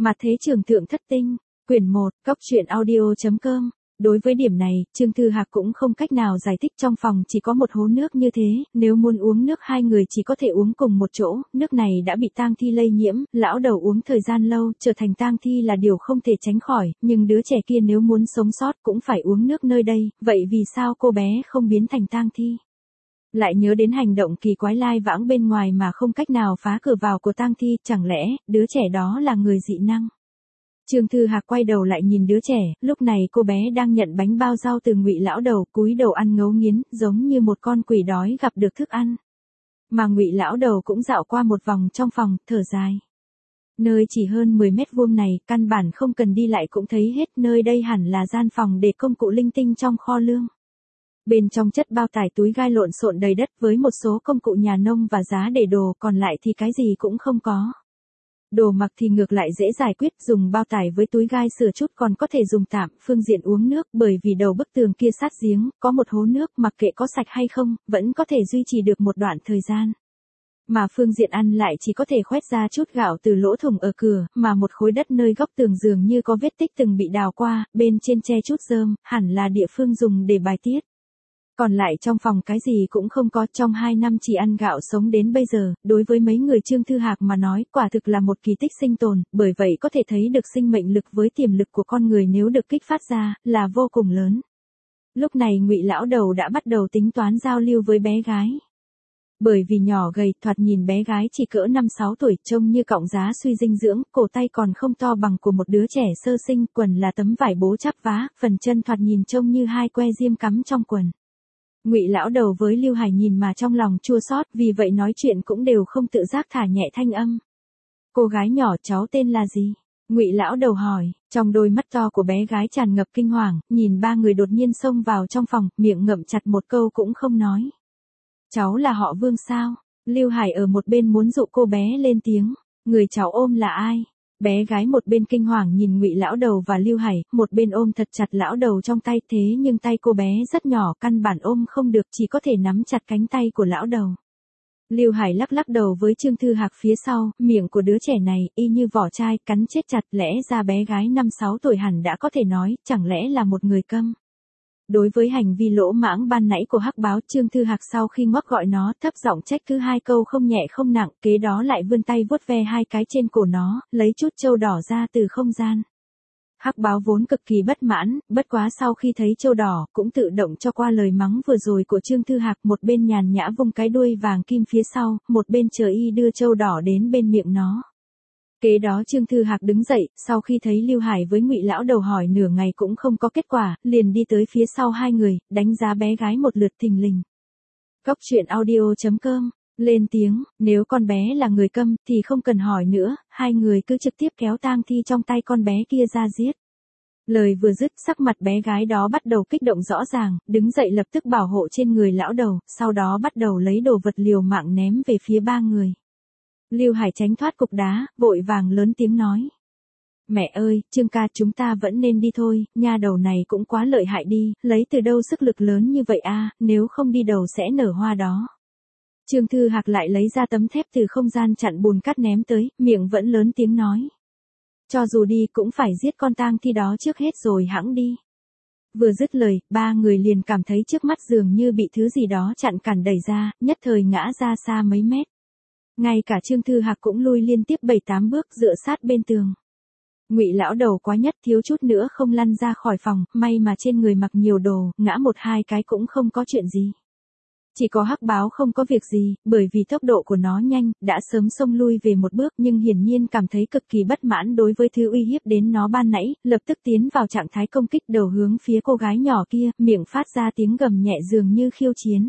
Mặt thế trường thượng thất tinh, quyển 1, Cóc truyện audio.com. Đối với điểm này, Trương Thư Hạc cũng không cách nào giải thích, trong phòng chỉ có một hố nước như thế, nếu muốn uống nước hai người chỉ có thể uống cùng một chỗ, nước này đã bị tang thi lây nhiễm, lão đầu uống thời gian lâu, trở thành tang thi là điều không thể tránh khỏi, nhưng đứa trẻ kia nếu muốn sống sót cũng phải uống nước nơi đây, vậy vì sao cô bé không biến thành tang thi? Lại nhớ đến hành động kỳ quái lai vãng bên ngoài mà không cách nào phá cửa vào của tang thi, chẳng lẽ đứa trẻ đó là người dị năng? Trương Thư Hạc quay đầu lại nhìn đứa trẻ, lúc này cô bé đang nhận bánh bao rau từ Ngụy lão đầu, cúi đầu ăn ngấu nghiến, giống như một con quỷ đói gặp được thức ăn. Mà Ngụy lão đầu cũng dạo qua một vòng trong phòng, thở dài. Nơi chỉ hơn 10 mét vuông này, căn bản không cần đi lại cũng thấy hết, nơi đây hẳn là gian phòng để công cụ linh tinh trong kho lương. Bên trong chất bao tải túi gai lộn xộn đầy đất với một số công cụ nhà nông và giá để đồ, còn lại thì cái gì cũng không có. Đồ mặc thì ngược lại dễ giải quyết, dùng bao tải với túi gai sửa chút còn có thể dùng tạm. Phương diện uống nước, bởi vì đầu bức tường kia sát giếng, có một hố nước, mặc kệ có sạch hay không, vẫn có thể duy trì được một đoạn thời gian. Mà phương diện ăn lại chỉ có thể khoét ra chút gạo từ lỗ thủng ở cửa, mà một khối đất nơi góc tường dường như có vết tích từng bị đào qua, bên trên che chút rơm, hẳn là địa phương dùng để bài tiết. Còn lại trong phòng cái gì cũng không có, trong 2 năm chỉ ăn gạo sống đến bây giờ, đối với mấy người Trương Thư Hạc mà nói, quả thực là một kỳ tích sinh tồn, bởi vậy có thể thấy được sinh mệnh lực với tiềm lực của con người nếu được kích phát ra, là vô cùng lớn. Lúc này Ngụy lão đầu đã bắt đầu tính toán giao lưu với bé gái. Bởi vì nhỏ gầy, thoạt nhìn bé gái chỉ cỡ 5-6 tuổi, trông như cọng giá suy dinh dưỡng, cổ tay còn không to bằng của một đứa trẻ sơ sinh, quần là tấm vải bố chắp vá, phần chân thoạt nhìn trông như 2 que diêm cắm trong quần. Ngụy lão đầu với Lưu Hải nhìn mà trong lòng chua xót, vì vậy nói chuyện cũng đều không tự giác thả nhẹ thanh âm. Cô gái nhỏ, cháu tên là gì? Ngụy lão đầu hỏi, trong đôi mắt to của bé gái tràn ngập kinh hoàng, nhìn ba người đột nhiên xông vào trong phòng, miệng ngậm chặt một câu cũng không nói. Cháu là họ Vương sao? Lưu Hải ở một bên muốn dụ cô bé lên tiếng, người cháu ôm là ai? Bé gái một bên kinh hoàng nhìn Ngụy lão đầu và Lưu Hải, một bên ôm thật chặt lão đầu trong tay, thế nhưng tay cô bé rất nhỏ, căn bản ôm không được, chỉ có thể nắm chặt cánh tay của lão đầu. Lưu Hải lắc lắc đầu với Trương Thư Hạc phía sau, miệng của đứa trẻ này y như vỏ chai, cắn chết chặt, lẽ ra bé gái 5-6 tuổi hẳn đã có thể nói, chẳng lẽ là một người câm. Đối với hành vi lỗ mãng ban nãy của hắc báo, Trương Thư Hạc sau khi ngoắc gọi nó, thấp giọng trách cứ 2 câu không nhẹ không nặng, kế đó lại vươn tay vuốt ve 2 cái trên cổ nó, lấy chút trâu đỏ ra từ không gian. Hắc báo vốn cực kỳ bất mãn, bất quá sau khi thấy trâu đỏ, cũng tự động cho qua lời mắng vừa rồi của Trương Thư Hạc, một bên nhàn nhã vung cái đuôi vàng kim phía sau, một bên chờ y đưa trâu đỏ đến bên miệng nó. Kế đó Trương Thư Hạc đứng dậy, sau khi thấy Lưu Hải với Ngụy lão đầu hỏi nửa ngày cũng không có kết quả, liền đi tới phía sau hai người, đánh giá bé gái một lượt thình lình. Cóc truyện audio.com, lên tiếng, nếu con bé là người câm, thì không cần hỏi nữa, hai người cứ trực tiếp kéo tang thi trong tay con bé kia ra giết. Lời vừa dứt, sắc mặt bé gái đó bắt đầu kích động rõ ràng, đứng dậy lập tức bảo hộ trên người lão đầu, sau đó bắt đầu lấy đồ vật liều mạng ném về phía ba người. Lưu Hải tránh thoát cục đá, vội vàng lớn tiếng nói. Mẹ ơi, Trương ca, chúng ta vẫn nên đi thôi, nha đầu này cũng quá lợi hại đi, lấy từ đâu sức lực lớn như vậy a, nếu không đi đầu sẽ nở hoa đó. Trương Thư Hạc lại lấy ra tấm thép từ không gian chặn bùn cát ném tới, miệng vẫn lớn tiếng nói. Cho dù đi cũng phải giết con tang thi đó trước hết rồi hẵng đi. Vừa dứt lời, ba người liền cảm thấy trước mắt dường như bị thứ gì đó chặn cản đẩy ra, nhất thời ngã ra xa mấy mét. Ngay cả Trương Thư Hạc cũng lui liên tiếp 7-8 bước dựa sát bên tường. Ngụy lão đầu quá nhất, thiếu chút nữa không lăn ra khỏi phòng, may mà trên người mặc nhiều đồ, ngã 1-2 cái cũng không có chuyện gì. Chỉ có hắc báo không có việc gì, bởi vì tốc độ của nó nhanh, đã sớm xông lui về một bước, nhưng hiển nhiên cảm thấy cực kỳ bất mãn đối với thứ uy hiếp đến nó ban nãy, lập tức tiến vào trạng thái công kích, đầu hướng phía cô gái nhỏ kia, miệng phát ra tiếng gầm nhẹ dường như khiêu chiến.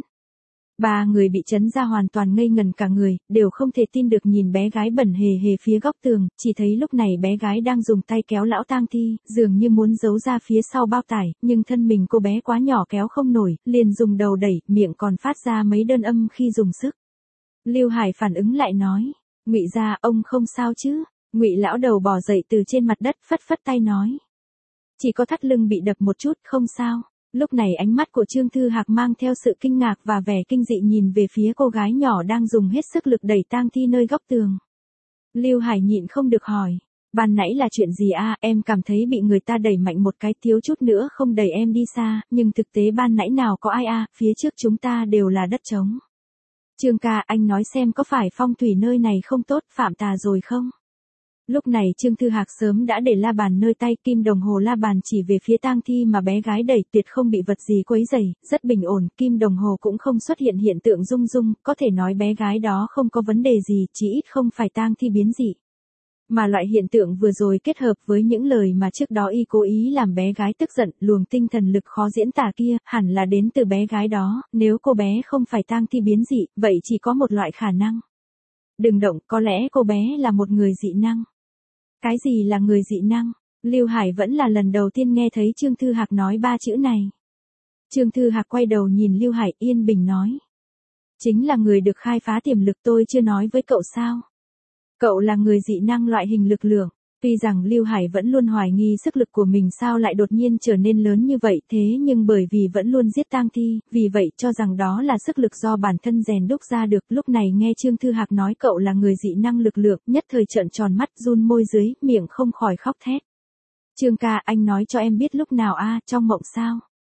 Ba người bị chấn ra hoàn toàn ngây ngần cả người, đều không thể tin được nhìn bé gái bẩn hề hề phía góc tường, chỉ thấy lúc này bé gái đang dùng tay kéo lão tang thi, dường như muốn giấu ra phía sau bao tải, nhưng thân mình cô bé quá nhỏ kéo không nổi, liền dùng đầu đẩy, miệng còn phát ra mấy đơn âm khi dùng sức. Lưu Hải phản ứng lại nói, Ngụy gia, ông không sao chứ? Ngụy lão đầu bò dậy từ trên mặt đất, phất phất tay nói. Chỉ có thắt lưng bị đập một chút, không sao. Lúc này ánh mắt của Trương Thư Hạc mang theo sự kinh ngạc và vẻ kinh dị nhìn về phía cô gái nhỏ đang dùng hết sức lực đẩy tang thi nơi góc tường. Lưu Hải nhịn không được hỏi, Ban nãy là chuyện gì a? Em cảm thấy bị người ta đẩy mạnh một cái, thiếu chút nữa không đẩy em đi xa, nhưng thực tế ban nãy nào có ai a, phía trước chúng ta đều là đất trống. Trương ca, anh nói xem có phải phong thủy nơi này không tốt, phạm tà rồi không? Lúc này Trương Thư Hạc sớm đã để la bàn nơi tay, kim đồng hồ la bàn chỉ về phía tang thi mà bé gái đẩy, tuyệt không bị vật gì quấy rầy, rất bình ổn, kim đồng hồ cũng không xuất hiện hiện tượng rung rung, có thể nói bé gái đó không có vấn đề gì, chỉ ít không phải tang thi biến dị. Mà loại hiện tượng vừa rồi kết hợp với những lời mà trước đó y cố ý làm bé gái tức giận, luồng tinh thần lực khó diễn tả kia, hẳn là đến từ bé gái đó, nếu cô bé không phải tang thi biến dị, vậy chỉ có một loại khả năng. Đừng động, có lẽ cô bé là một người dị năng. Cái gì là người dị năng? Lưu Hải vẫn là lần đầu tiên nghe thấy Trương Thư Hạc nói ba chữ này. Trương Thư Hạc quay đầu nhìn Lưu Hải, yên bình nói. Chính là người được khai phá tiềm lực, tôi chưa nói với cậu sao? Cậu là người dị năng loại hình lực lượng. Tuy rằng Lưu Hải vẫn luôn hoài nghi sức lực của mình sao lại đột nhiên trở nên lớn như vậy, thế nhưng bởi vì vẫn luôn giết tang thi, vì vậy cho rằng đó là sức lực do bản thân rèn đúc ra được. Lúc này nghe Trương Thư Hạc nói cậu là người dị năng lực lượng, nhất thời trợn tròn mắt, run môi dưới, miệng không khỏi khóc thét. Trương ca, anh nói cho em biết lúc nào a, trong mộng sao?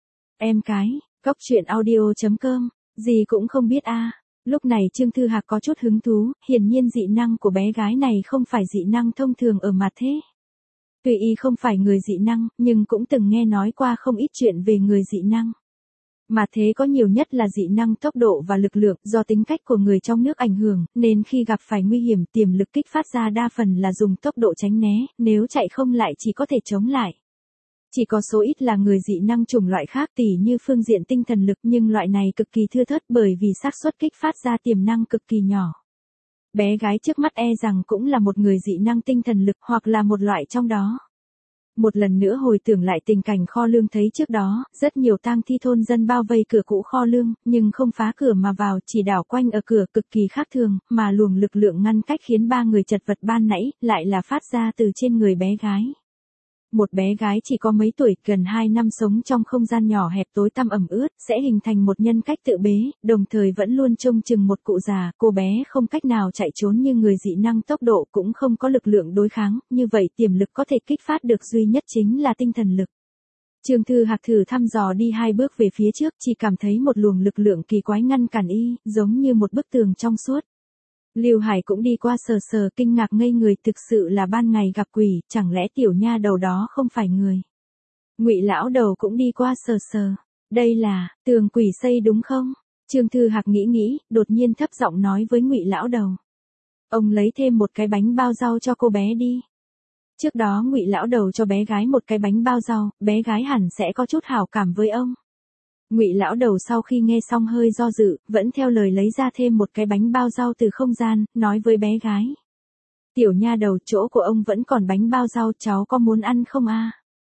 Em cái, cóc truyện audio.com, gì cũng không biết a. Lúc này Trương Thư Hạc có chút hứng thú, hiển nhiên dị năng của bé gái này không phải dị năng thông thường ở mặt thế. Tuy y không phải người dị năng, nhưng cũng từng nghe nói qua không ít chuyện về người dị năng. Mà thế có nhiều nhất là dị năng tốc độ và lực lượng, do tính cách của người trong nước ảnh hưởng, nên khi gặp phải nguy hiểm tiềm lực kích phát ra đa phần là dùng tốc độ tránh né, nếu chạy không lại chỉ có thể chống lại. Chỉ có số ít là người dị năng chủng loại khác tỉ như phương diện tinh thần lực, nhưng loại này cực kỳ thưa thớt bởi vì xác suất kích phát ra tiềm năng cực kỳ nhỏ. Bé gái trước mắt e rằng cũng là một người dị năng tinh thần lực hoặc là một loại trong đó. Một lần nữa hồi tưởng lại tình cảnh kho lương thấy trước đó, rất nhiều tang thi thôn dân bao vây cửa cũ kho lương, nhưng không phá cửa mà vào, chỉ đảo quanh ở cửa cực kỳ khác thường, mà luồng lực lượng ngăn cách khiến ba người chật vật ban nãy, lại là phát ra từ trên người bé gái. Một bé gái chỉ có mấy tuổi, gần 2 năm sống trong không gian nhỏ hẹp tối tăm ẩm ướt, sẽ hình thành một nhân cách tự bế, đồng thời vẫn luôn trông chừng một cụ già, cô bé không cách nào chạy trốn như người dị năng tốc độ cũng không có lực lượng đối kháng, như vậy tiềm lực có thể kích phát được duy nhất chính là tinh thần lực. Trương Thư Hạc thử thăm dò đi 2 bước về phía trước, chỉ cảm thấy một luồng lực lượng kỳ quái ngăn cản y, giống như một bức tường trong suốt. Lưu Hải cũng đi qua sờ sờ, kinh ngạc ngây người, thực sự là ban ngày gặp quỷ, chẳng lẽ tiểu nha đầu đó không phải người. Ngụy lão đầu cũng đi qua sờ sờ, đây là tường quỷ xây đúng không? Trương Thư Hạc nghĩ, đột nhiên thấp giọng nói với Ngụy lão đầu. Ông lấy thêm một cái bánh bao rau cho cô bé đi. Trước đó Ngụy lão đầu cho bé gái một cái bánh bao rau, bé gái hẳn sẽ có chút hảo cảm với ông. Ngụy lão đầu sau khi nghe xong hơi do dự, vẫn theo lời lấy ra thêm một cái bánh bao rau từ không gian, nói với bé gái. Tiểu nha đầu, chỗ của ông vẫn còn bánh bao rau, cháu có muốn ăn không a?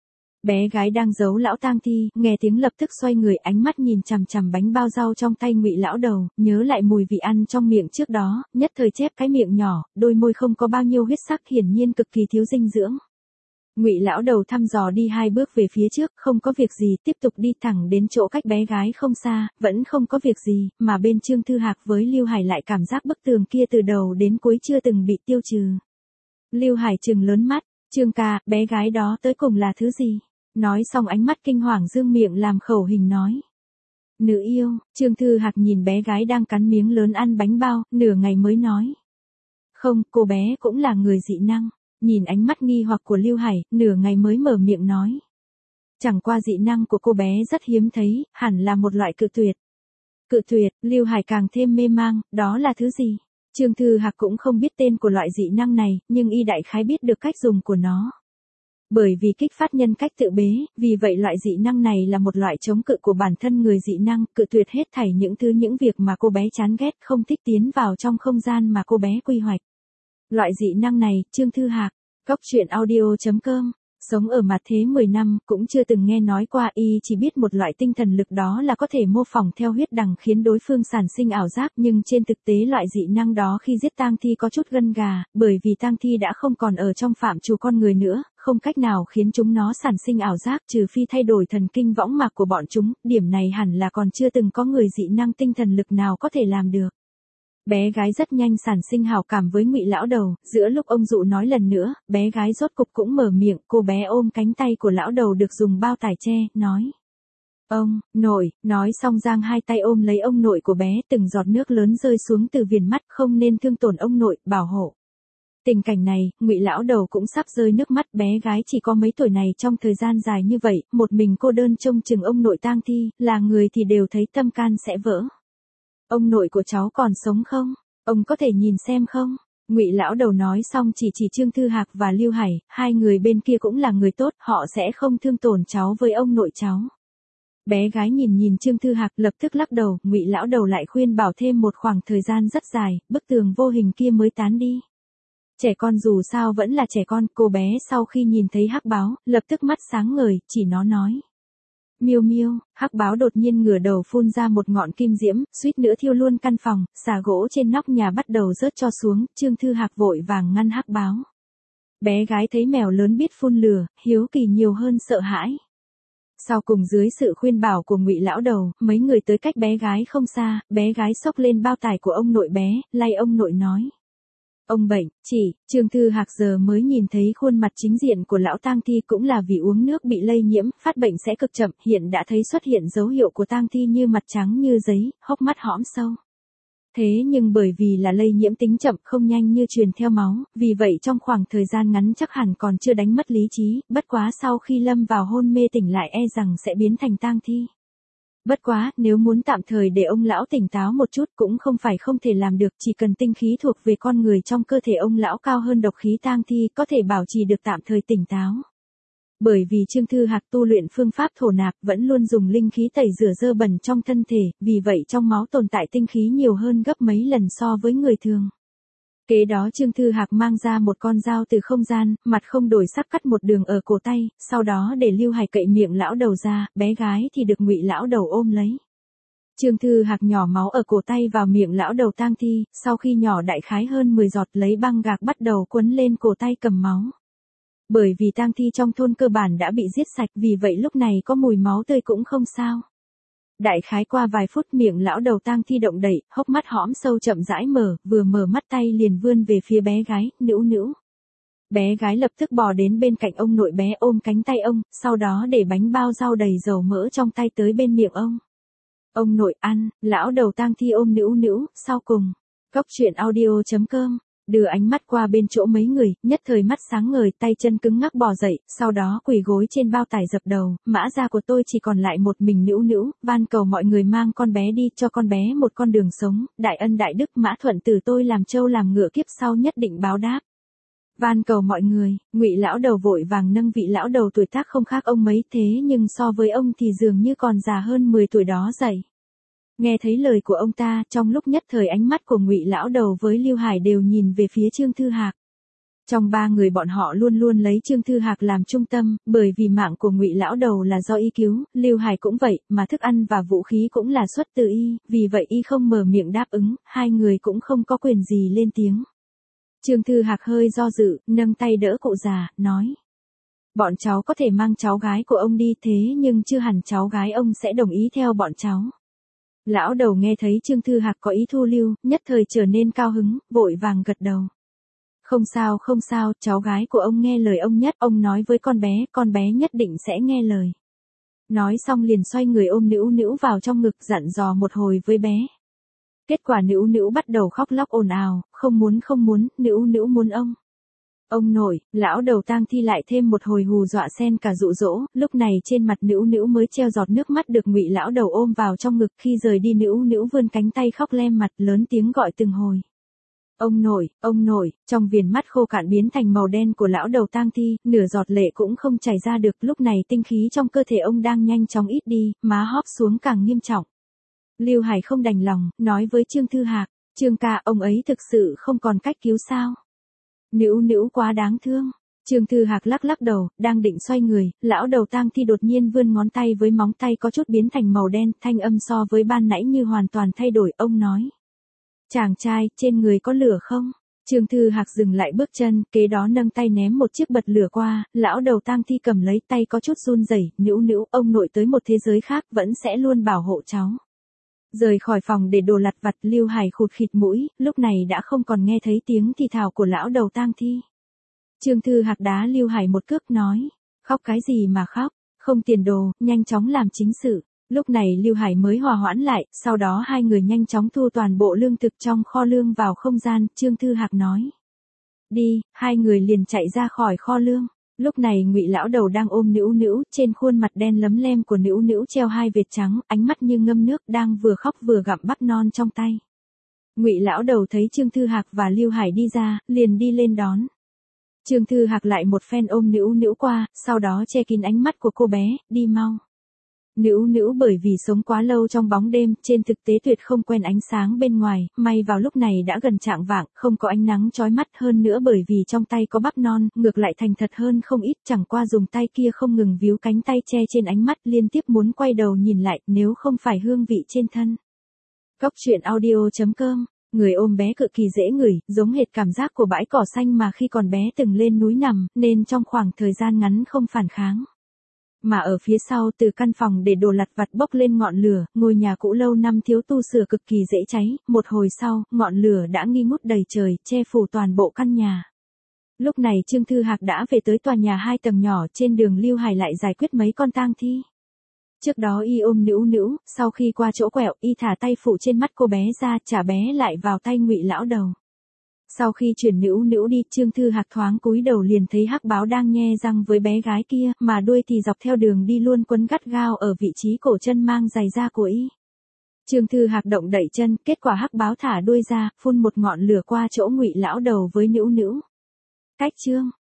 Bé gái đang giấu lão tang thi, nghe tiếng lập tức xoay người, ánh mắt nhìn chằm chằm bánh bao rau trong tay Ngụy lão đầu, nhớ lại mùi vị ăn trong miệng trước đó, nhất thời chép cái miệng nhỏ, đôi môi không có bao nhiêu huyết sắc, hiển nhiên cực kỳ thiếu dinh dưỡng. Ngụy lão đầu thăm dò đi 2 bước về phía trước, không có việc gì, tiếp tục đi thẳng đến chỗ cách bé gái không xa, vẫn không có việc gì, mà bên Trương Thư Hạc với Lưu Hải lại cảm giác bức tường kia từ đầu đến cuối chưa từng bị tiêu trừ. Lưu Hải trừng lớn mắt, Trương ca, bé gái đó tới cùng là thứ gì? Nói xong ánh mắt kinh hoàng dương miệng làm khẩu hình nói. Nữ yêu. Trương Thư Hạc nhìn bé gái đang cắn miếng lớn ăn bánh bao, nửa ngày mới nói. Không, cô bé cũng là người dị năng. Nhìn ánh mắt nghi hoặc của Lưu Hải, nửa ngày mới mở miệng nói. Chẳng qua dị năng của cô bé rất hiếm thấy, hẳn là một loại cự tuyệt. Cự tuyệt, Lưu Hải càng thêm mê mang, đó là thứ gì? Trương Thư Hạc cũng không biết tên của loại dị năng này, nhưng y đại khái biết được cách dùng của nó. Bởi vì kích phát nhân cách tự bế, vì vậy loại dị năng này là một loại chống cự của bản thân người dị năng, cự tuyệt hết thảy những việc mà cô bé chán ghét, không thích tiến vào trong không gian mà cô bé quy hoạch. Loại dị năng này, Trương Thư Hạc, cóc truyện audio.com, sống ở mặt thế 10 năm, cũng chưa từng nghe nói qua, y chỉ biết một loại tinh thần lực đó là có thể mô phỏng theo huyết đằng khiến đối phương sản sinh ảo giác, nhưng trên thực tế loại dị năng đó khi giết tang thi có chút gân gà, bởi vì tang thi đã không còn ở trong phạm trù con người nữa, không cách nào khiến chúng nó sản sinh ảo giác trừ phi thay đổi thần kinh võng mạc của bọn chúng, điểm này hẳn là còn chưa từng có người dị năng tinh thần lực nào có thể làm được. Bé gái rất nhanh sản sinh hảo cảm với Ngụy lão đầu, giữa lúc ông dụ nói lần nữa, bé gái rốt cục cũng mở miệng, cô bé ôm cánh tay của lão đầu được dùng bao tải che, nói. Ông, nội, nói xong giang hai tay ôm lấy ông nội của bé, từng giọt nước lớn rơi xuống từ viền mắt, không nên thương tổn ông nội, bảo hộ. Tình cảnh này, Ngụy lão đầu cũng sắp rơi nước mắt, bé gái chỉ có mấy tuổi này trong thời gian dài như vậy, một mình cô đơn trông chừng ông nội tang thi, là người thì đều thấy tâm can sẽ vỡ. Ông nội của cháu còn sống không? Ông có thể nhìn xem không? Ngụy lão đầu nói xong chỉ Trương Thư Hạc và Lưu Hải, hai người bên kia cũng là người tốt, họ sẽ không thương tổn cháu với ông nội cháu. Bé gái nhìn Trương Thư Hạc lập tức lắc đầu, Ngụy lão đầu lại khuyên bảo thêm một khoảng thời gian rất dài, bức tường vô hình kia mới tán đi. Trẻ con dù sao vẫn là trẻ con, cô bé sau khi nhìn thấy hắc báo, lập tức mắt sáng ngời, chỉ nó nói. Miêu miêu, hắc báo đột nhiên ngửa đầu phun ra một ngọn kim diễm, suýt nữa thiêu luôn căn phòng, xà gỗ trên nóc nhà bắt đầu rớt cho xuống, Trương Thư Hạc vội vàng ngăn hắc báo. Bé gái thấy mèo lớn biết phun lửa, hiếu kỳ nhiều hơn sợ hãi. Sau cùng dưới sự khuyên bảo của Ngụy lão đầu, mấy người tới cách bé gái không xa, bé gái xốc lên bao tải của ông nội bé, lay ông nội nói. Ông bệnh, Trương Thư Hạc giờ mới nhìn thấy khuôn mặt chính diện của lão tang thi, cũng là vì uống nước bị lây nhiễm, phát bệnh sẽ cực chậm, hiện đã thấy xuất hiện dấu hiệu của tang thi như mặt trắng như giấy, hốc mắt hõm sâu. Thế nhưng bởi vì là lây nhiễm tính chậm không nhanh như truyền theo máu, vì vậy trong khoảng thời gian ngắn chắc hẳn còn chưa đánh mất lý trí, bất quá sau khi lâm vào hôn mê tỉnh lại e rằng sẽ biến thành tang thi. Bất quá, nếu muốn tạm thời để ông lão tỉnh táo một chút cũng không phải không thể làm được, chỉ cần tinh khí thuộc về con người trong cơ thể ông lão cao hơn độc khí tang thi có thể bảo trì được tạm thời tỉnh táo. Bởi vì Trương Thư Hạc tu luyện phương pháp thổ nạp vẫn luôn dùng linh khí tẩy rửa dơ bẩn trong thân thể, vì vậy trong máu tồn tại tinh khí nhiều hơn gấp mấy lần so với người thường. Kế đó Trương Thư Hạc mang ra một con dao từ không gian, mặt không đổi sắc cắt một đường ở cổ tay, sau đó để Lưu Hải cậy miệng lão đầu ra, bé gái thì được Ngụy lão đầu ôm lấy. Trương Thư Hạc nhỏ máu ở cổ tay vào miệng lão đầu tang thi, sau khi nhỏ đại khái hơn 10 giọt lấy băng gạc bắt đầu quấn lên cổ tay cầm máu. Bởi vì tang thi trong thôn cơ bản đã bị giết sạch, vì vậy lúc này có mùi máu tươi cũng không sao. Đại khái qua vài phút miệng lão đầu tang thi động đậy, hốc mắt hõm sâu chậm rãi mở, vừa mở mắt tay liền vươn về phía bé gái, nữu nữu. Bé gái lập tức bò đến bên cạnh ông nội bé ôm cánh tay ông, sau đó để bánh bao rau đầy dầu mỡ trong tay tới bên miệng ông. Ông nội ăn, lão đầu tang thi ôm nữu nữu, sau cùng. Cốc truyện audio.com đưa ánh mắt qua bên chỗ mấy người, nhất thời mắt sáng ngời, tay chân cứng ngắc bò dậy, sau đó quỳ gối trên bao tải dập đầu, mã gia của tôi chỉ còn lại một mình nữu nữu, van cầu mọi người mang con bé đi, cho con bé một con đường sống, đại ân đại đức Mã Thuận từ tôi làm trâu làm ngựa kiếp sau nhất định báo đáp. Van cầu mọi người, Ngụy lão đầu vội vàng nâng vị lão đầu tuổi tác không khác ông mấy, thế nhưng so với ông thì dường như còn già hơn 10 tuổi đó dậy. Nghe thấy lời của ông ta, trong lúc nhất thời ánh mắt của Ngụy lão đầu với Lưu Hải đều nhìn về phía Trương Thư Hạc. Trong ba người bọn họ luôn luôn lấy Trương Thư Hạc làm trung tâm, bởi vì mạng của Ngụy lão đầu là do y cứu, Lưu Hải cũng vậy, mà thức ăn và vũ khí cũng là xuất từ y, vì vậy y không mở miệng đáp ứng, hai người cũng không có quyền gì lên tiếng. Trương Thư Hạc hơi do dự, nâng tay đỡ cụ già, nói. Bọn cháu có thể mang cháu gái của ông đi, thế nhưng chưa hẳn cháu gái ông sẽ đồng ý theo bọn cháu. Lão đầu nghe thấy Trương Thư Hạc có ý thu lưu, nhất thời trở nên cao hứng, vội vàng gật đầu. Không sao, cháu gái của ông nghe lời ông nhất, ông nói với con bé nhất định sẽ nghe lời. Nói xong liền xoay người ôm nữu nữu vào trong ngực dặn dò một hồi với bé. Kết quả nữu nữu bắt đầu khóc lóc ồn ào, không muốn, nữu nữu muốn ông. Ông nội, lão đầu tang thi lại thêm một hồi hù dọa xen cả dụ dỗ, lúc này trên mặt nữu nữu mới treo giọt nước mắt được Ngụy lão đầu ôm vào trong ngực, khi rời đi nữu nữu vươn cánh tay khóc lem mặt lớn tiếng gọi từng hồi. Ông nội, trong viền mắt khô cạn biến thành màu đen của lão đầu tang thi, nửa giọt lệ cũng không chảy ra được, lúc này tinh khí trong cơ thể ông đang nhanh chóng ít đi, má hóp xuống càng nghiêm trọng. Lưu Hải không đành lòng, nói với Trương Thư Hạc, Trương ca, ông ấy thực sự không còn cách cứu sao? Nữu nữu quá đáng thương. Trương Thư Hạc lắc đầu, đang định xoay người, lão đầu tang thi đột nhiên vươn ngón tay với móng tay có chút biến thành màu đen, thanh âm so với ban nãy như hoàn toàn thay đổi, ông nói. Chàng trai, trên người có lửa không? Trương Thư Hạc dừng lại bước chân, kế đó nâng tay ném một chiếc bật lửa qua, lão đầu tang thi cầm lấy tay có chút run rẩy, nữu nữu, ông nội tới một thế giới khác vẫn sẽ luôn bảo hộ cháu. Rời khỏi phòng để đồ lặt vặt, Lưu Hải khụt khịt mũi, lúc này đã không còn nghe thấy tiếng thì thào của lão đầu tang thi. Trương Thư Hạc đá Lưu Hải một cước nói, khóc cái gì mà khóc, không tiền đồ, nhanh chóng làm chính sự. Lúc này Lưu Hải mới hòa hoãn lại, sau đó hai người nhanh chóng thu toàn bộ lương thực trong kho lương vào không gian, Trương Thư Hạc nói. Đi, hai người liền chạy ra khỏi kho lương. Lúc này Ngụy lão đầu đang ôm Nữu Nữu, trên khuôn mặt đen lấm lem của Nữu Nữu treo hai vệt trắng, ánh mắt như ngâm nước, đang vừa khóc vừa gặm bắp non trong tay. Ngụy lão đầu thấy Trương Thư Hạc và Lưu Hải đi ra, liền đi lên đón. Trương Thư Hạc lại một phen ôm Nữu Nữu qua, sau đó che kín ánh mắt của cô bé, đi mau. Nữu Nữu bởi vì sống quá lâu trong bóng đêm, trên thực tế tuyệt không quen ánh sáng bên ngoài, may vào lúc này đã gần chạng vạng, không có ánh nắng chói mắt, hơn nữa bởi vì trong tay có bắp non, ngược lại thành thật hơn không ít, chẳng qua dùng tay kia không ngừng víu cánh tay che trên ánh mắt, liên tiếp muốn quay đầu nhìn lại, nếu không phải hương vị trên thân. Cóc truyện audio.com. Người ôm bé cực kỳ dễ ngửi, giống hệt cảm giác của bãi cỏ xanh mà khi còn bé từng lên núi nằm, nên trong khoảng thời gian ngắn không phản kháng. Mà ở phía sau, từ căn phòng để đồ lặt vặt bốc lên ngọn lửa, ngôi nhà cũ lâu năm thiếu tu sửa cực kỳ dễ cháy, một hồi sau, ngọn lửa đã nghi ngút đầy trời, che phủ toàn bộ căn nhà. Lúc này Trương Thư Hạc đã về tới tòa nhà 2 tầng nhỏ, trên đường Lưu Hải lại giải quyết mấy con tang thi. Trước đó y ôm Nữu Nữu, sau khi qua chỗ quẹo, y thả tay phụ trên mắt cô bé ra, trả bé lại vào tay Ngụy lão đầu. Sau khi chuyển Nữu Nữu đi, Trương Thư Hạc thoáng cúi đầu liền thấy hắc báo đang nhe răng với bé gái kia, mà đuôi thì dọc theo đường đi luôn quấn gắt gao ở vị trí cổ chân mang giày da của y. Trương Thư Hạc động đậy chân, kết quả hắc báo thả đuôi ra, phun một ngọn lửa qua chỗ Ngụy lão đầu với Nữu Nữu. Cách chương